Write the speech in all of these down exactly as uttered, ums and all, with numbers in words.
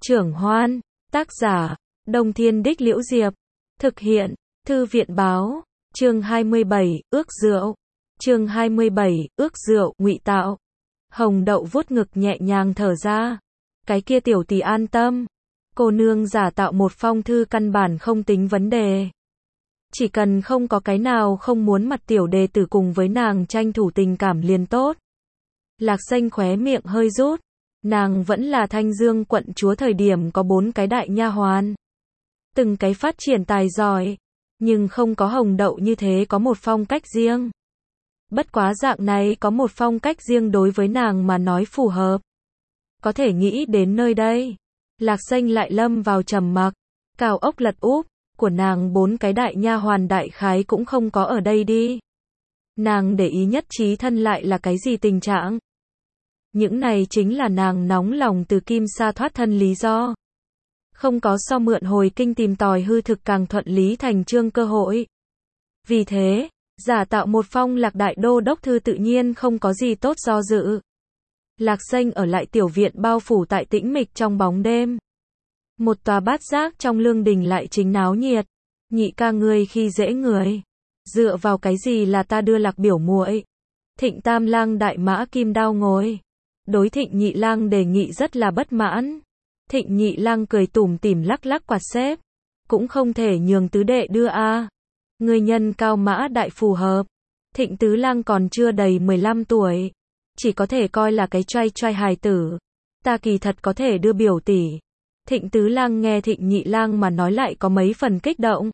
Trưởng Hoan, tác giả, Đông Thiên Đích Liễu Diệp, thực hiện, Thư viện Báo, chương hai mươi bảy, ước rượu, chương hai mươi bảy, ước rượu, ngụy tạo. Hồng Đậu vuốt ngực nhẹ nhàng thở ra, cái kia tiểu tỷ an tâm, cô nương giả tạo một phong thư căn bản không tính vấn đề. Chỉ cần không có cái nào không muốn mặt tiểu đề tử cùng với nàng tranh thủ tình cảm liền tốt. Lạc Xanh khóe miệng hơi rút, nàng vẫn là Thanh Dương quận chúa thời điểm có bốn cái đại nha hoàn. Từng cái phát triển tài giỏi, nhưng không có Hồng Đậu như thế có một phong cách riêng. Bất quá dạng này có một phong cách riêng đối với nàng mà nói phù hợp. Có thể nghĩ đến nơi đây, Lạc Xanh lại lâm vào trầm mặc, cao ốc lật úp, của nàng bốn cái đại nha hoàn đại khái cũng không có ở đây đi. Nàng để ý nhất trí thân lại là cái gì tình trạng? Những này chính là nàng nóng lòng từ Kim Sa thoát thân lý do. Không có so mượn hồi kinh tìm tòi hư thực càng thuận lý thành chương cơ hội. Vì thế, giả tạo một phong Lạc đại đô đốc thư tự nhiên không có gì tốt do dự. Lạc Xanh ở lại tiểu viện bao phủ tại tĩnh mịch trong bóng đêm. Một tòa bát giác trong lương đình lại chính náo nhiệt. Nhị ca ngươi khi dễ người. Dựa vào cái gì là ta đưa Lạc biểu muội? Thịnh Tam Lang đại mã kim đao ngồi. Đối Thịnh Nhị Lang đề nghị rất là bất mãn. Thịnh Nhị Lang cười tủm tỉm lắc lắc quạt xếp. Cũng không thể nhường tứ đệ đưa a. À. Người nhân cao mã đại phù hợp. Thịnh Tứ Lang còn chưa đầy mười lăm tuổi. Chỉ có thể coi là cái trai trai hài tử. Ta kỳ thật có thể đưa biểu tỷ. Thịnh Tứ Lang nghe Thịnh Nhị Lang mà nói lại có mấy phần kích động.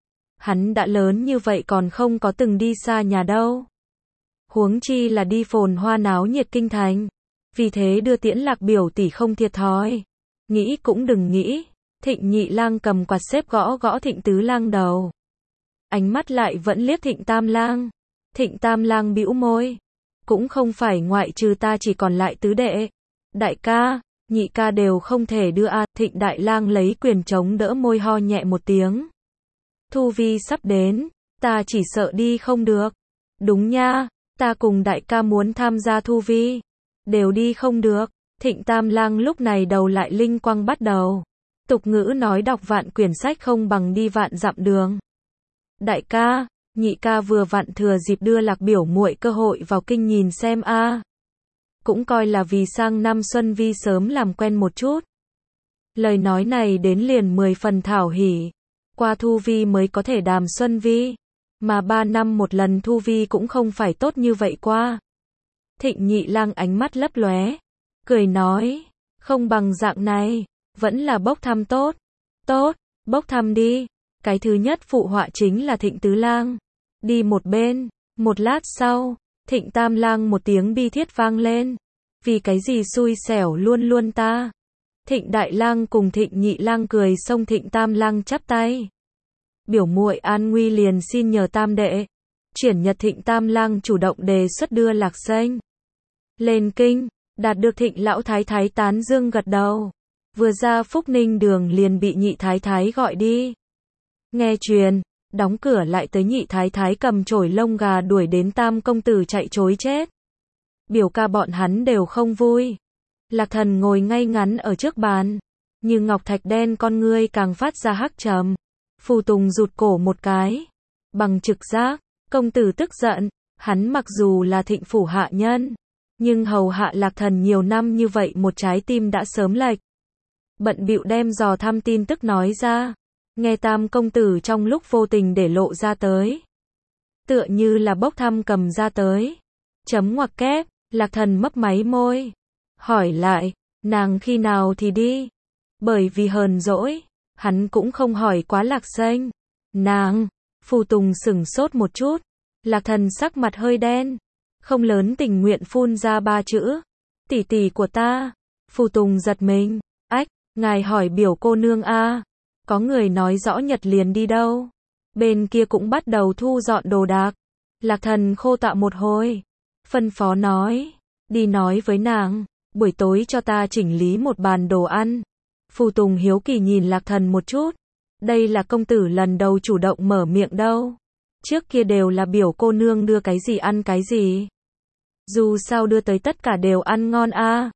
Hắn đã lớn như vậy còn không có từng đi xa nhà đâu. Huống chi là đi phồn hoa náo nhiệt kinh thành. Vì thế đưa tiễn Lạc biểu tỷ không thiệt thòi. Nghĩ cũng đừng nghĩ. Thịnh Nhị Lang cầm quạt xếp gõ gõ Thịnh Tứ Lang đầu. Ánh mắt lại vẫn liếc Thịnh Tam Lang. Thịnh Tam Lang bĩu môi. Cũng không phải ngoại trừ ta chỉ còn lại tứ đệ. Đại ca, nhị ca đều không thể đưa a. À. Thịnh Đại Lang lấy quyền chống đỡ môi ho nhẹ một tiếng. Thu vi sắp đến, ta chỉ sợ đi không được. Đúng nha, ta cùng đại ca muốn tham gia thu vi. Đều đi không được. Thịnh Tam Lang lúc này đầu lại linh quang bắt đầu. Tục ngữ nói đọc vạn quyển sách không bằng đi vạn dặm đường. Đại ca, nhị ca vừa vặn thừa dịp đưa Lạc biểu muội cơ hội vào kinh nhìn xem a. À. Cũng coi là vì sang năm Xuân Vi sớm làm quen một chút. Lời nói này đến liền mười phần thảo hỉ. Qua thu vi mới có thể đàm Xuân Vi. Mà ba năm một lần thu vi cũng không phải tốt như vậy qua. Thịnh Nhị Lang ánh mắt lấp lóe. Cười nói. Không bằng dạng này. Vẫn là bốc thăm tốt. Tốt, bốc thăm đi. Cái thứ nhất phụ họa chính là Thịnh Tứ Lang. Đi một bên. Một lát sau. Thịnh Tam Lang một tiếng bi thiết vang lên. Vì cái gì xui xẻo luôn luôn ta. Thịnh Đại Lang cùng Thịnh Nhị Lang cười xông Thịnh Tam Lang chắp tay. Biểu muội an nguy liền xin nhờ tam đệ. Chuyển nhật Thịnh Tam Lang chủ động đề xuất đưa Lạc Xanh lên kinh, đạt được Thịnh lão thái thái tán dương gật đầu. Vừa ra Phúc Ninh đường liền bị nhị thái thái gọi đi. Nghe truyền, đóng cửa lại tới nhị thái thái cầm chổi lông gà đuổi đến tam công tử chạy trối chết. Biểu ca bọn hắn đều không vui. Lạc Thần ngồi ngay ngắn ở trước bàn, như ngọc thạch đen con ngươi càng phát ra hắc trầm. Phù Tùng rụt cổ một cái. Bằng trực giác, công tử tức giận, hắn mặc dù là Thịnh phủ hạ nhân, nhưng hầu hạ Lạc Thần nhiều năm như vậy một trái tim đã sớm lệch. Bận bịu đem dò thăm tin tức nói ra, nghe tam công tử trong lúc vô tình để lộ ra tới. Tựa như là bốc thăm cầm ra tới. Chấm ngoặc kép, Lạc Thần mấp máy môi. Hỏi lại, nàng khi nào thì đi? Bởi vì hờn dỗi, hắn cũng không hỏi quá Lạc Xanh. Nàng, Phù Tùng sửng sốt một chút. Lạc Thần sắc mặt hơi đen. Không lớn tình nguyện phun ra ba chữ. Tỷ tỷ của ta. Phù Tùng giật mình. Ách, ngài hỏi biểu cô nương a. À. Có người nói rõ nhật liền đi đâu. Bên kia cũng bắt đầu thu dọn đồ đạc. Lạc Thần khô tạ một hồi. Phân phó nói. Đi nói với nàng. Buổi tối cho ta chỉnh lý một bàn đồ ăn. Phù Tùng hiếu kỳ nhìn Lạc Thần một chút. Đây là công tử lần đầu chủ động mở miệng đâu. Trước kia đều là biểu cô nương đưa cái gì ăn cái gì. Dù sao đưa tới tất cả đều ăn ngon a. À.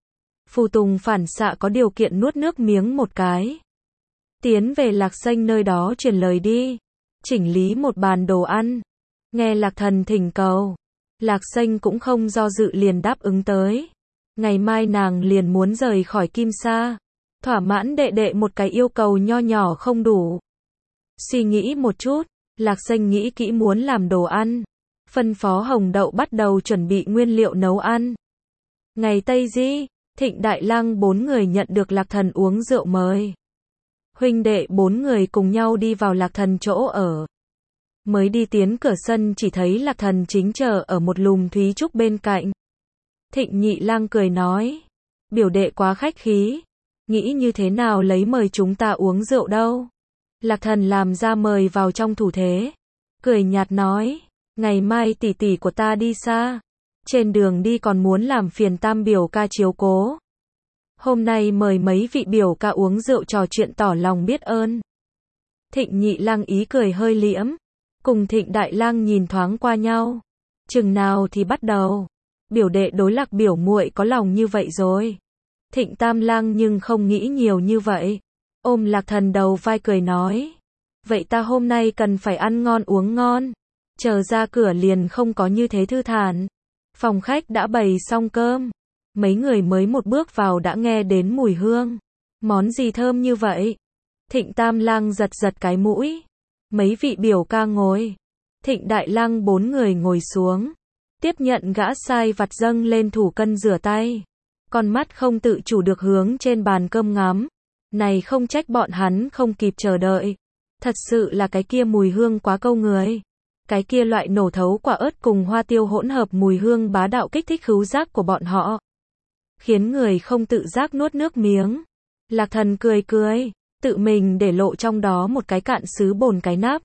Phù Tùng phản xạ có điều kiện nuốt nước miếng một cái. Tiến về Lạc Xanh nơi đó truyền lời đi. Chỉnh lý một bàn đồ ăn. Nghe Lạc Thần thỉnh cầu. Lạc Xanh cũng không do dự liền đáp ứng tới. Ngày mai nàng liền muốn rời khỏi Kim Sa. Thỏa mãn đệ đệ một cái yêu cầu nho nhỏ không đủ. Suy nghĩ một chút, Lạc Xanh nghĩ kỹ muốn làm đồ ăn. Phân phó Hồng Đậu bắt đầu chuẩn bị nguyên liệu nấu ăn. Ngày Tây Di, Thịnh Đại Lang bốn người nhận được Lạc Thần uống rượu mời. Huynh đệ bốn người cùng nhau đi vào Lạc Thần chỗ ở. Mới đi tiến cửa sân chỉ thấy Lạc Thần chính chờ ở một lùm thúy trúc bên cạnh. Thịnh Nhị Lang cười nói, biểu đệ quá khách khí, nghĩ như thế nào lấy mời chúng ta uống rượu đâu. Lạc Thần làm ra mời vào trong thủ thế, cười nhạt nói, ngày mai tỷ tỷ của ta đi xa, trên đường đi còn muốn làm phiền Tam biểu ca chiếu cố. Hôm nay mời mấy vị biểu ca uống rượu trò chuyện tỏ lòng biết ơn. Thịnh Nhị Lang ý cười hơi liễm, cùng Thịnh Đại Lang nhìn thoáng qua nhau. Chừng nào thì bắt đầu, biểu đệ đối Lạc biểu muội có lòng như vậy rồi. Thịnh Tam Lang nhưng không nghĩ nhiều như vậy, ôm Lạc Thần đầu vai cười nói, vậy ta hôm nay cần phải ăn ngon uống ngon. Chờ ra cửa liền không có như thế thư thản. Phòng khách đã bày xong cơm, mấy người mới một bước vào đã nghe đến mùi hương. Món gì thơm như vậy? Thịnh Tam Lang giật giật cái mũi. Mấy vị biểu ca ngồi. Thịnh Đại Lang bốn người ngồi xuống, tiếp nhận gã sai vặt dâng lên thủ cân rửa tay. Con mắt không tự chủ được hướng trên bàn cơm ngắm. Này không trách bọn hắn không kịp chờ đợi. Thật sự là cái kia mùi hương quá câu người. Cái kia loại nổ thấu quả ớt cùng hoa tiêu hỗn hợp mùi hương bá đạo kích thích khứu giác của bọn họ. Khiến người không tự giác nuốt nước miếng. Lạc Thần cười cười, tự mình để lộ trong đó một cái cạn sứ bồn cái nắp.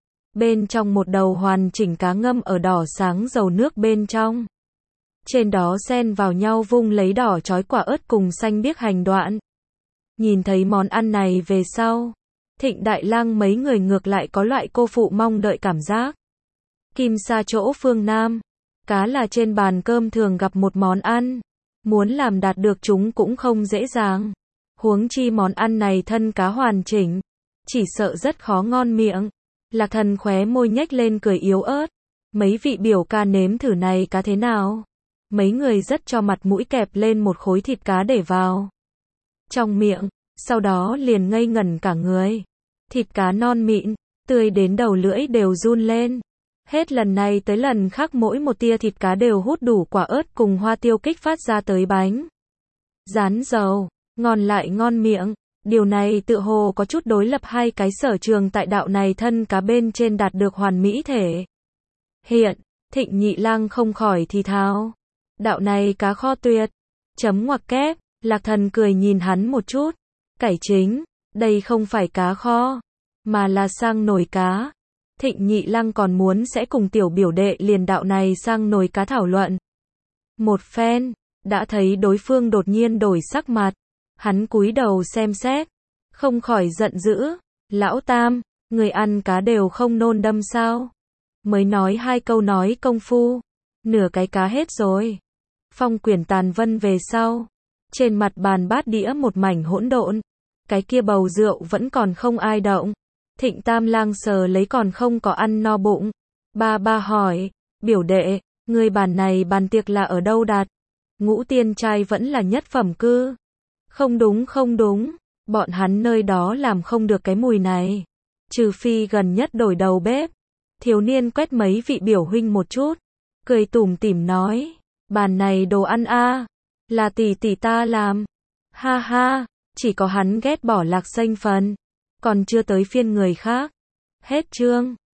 Bên trong một đầu hoàn chỉnh cá ngâm ở đỏ sáng dầu nước bên trong. Trên đó xen vào nhau vung lấy đỏ chói quả ớt cùng xanh biếc hành đoạn. Nhìn thấy món ăn này về sau, Thịnh Đại Lang mấy người ngược lại có loại cô phụ mong đợi cảm giác. Kim Sa chỗ phương Nam, cá là trên bàn cơm thường gặp một món ăn. Muốn làm đạt được chúng cũng không dễ dàng. Huống chi món ăn này thân cá hoàn chỉnh, chỉ sợ rất khó ngon miệng. Lạc Thần khóe môi nhếch lên cười yếu ớt. Mấy vị biểu ca nếm thử này cá thế nào? Mấy người rất cho mặt mũi kẹp lên một khối thịt cá để vào trong miệng, sau đó liền ngây ngẩn cả người. Thịt cá non mịn, tươi đến đầu lưỡi đều run lên. Hết lần này tới lần khác mỗi một tia thịt cá đều hút đủ quả ớt cùng hoa tiêu kích phát ra tới bánh rán dầu, ngon lại ngon miệng. Điều này tự hồ có chút đối lập hai cái sở trường tại đạo này thân cá bên trên đạt được hoàn mỹ thể. Hiện, Thịnh Nhị Lang không khỏi thì thào. Đạo này cá kho tuyệt. Chấm ngoặc kép, Lạc Thần cười nhìn hắn một chút. Cải chính, đây không phải cá kho, mà là sang nồi cá. Thịnh Nhị Lang còn muốn sẽ cùng tiểu biểu đệ liền đạo này sang nồi cá thảo luận. Một phen, đã thấy đối phương đột nhiên đổi sắc mặt. Hắn cúi đầu xem xét, không khỏi giận dữ. Lão Tam, người ăn cá đều không nôn đâm sao? Mới nói hai câu nói công phu, nửa cái cá hết rồi. Phong quyển tàn vân về sau, trên mặt bàn bát đĩa một mảnh hỗn độn. Cái kia bầu rượu vẫn còn không ai động. Thịnh Tam Lang sờ lấy còn không có ăn no bụng. Ba ba hỏi, biểu đệ, người bàn này bàn tiệc là ở đâu đặt? Ngũ Tiên trai vẫn là nhất phẩm cư. Không đúng không đúng, bọn hắn nơi đó làm không được cái mùi này. Trừ phi gần nhất đổi đầu bếp. Thiếu niên quét mấy vị biểu huynh một chút, cười tủm tỉm nói, bàn này đồ ăn a, là tỷ tỷ ta làm. Ha ha, chỉ có hắn ghét bỏ Lạc Xanh phần, còn chưa tới phiên người khác. Hết chương.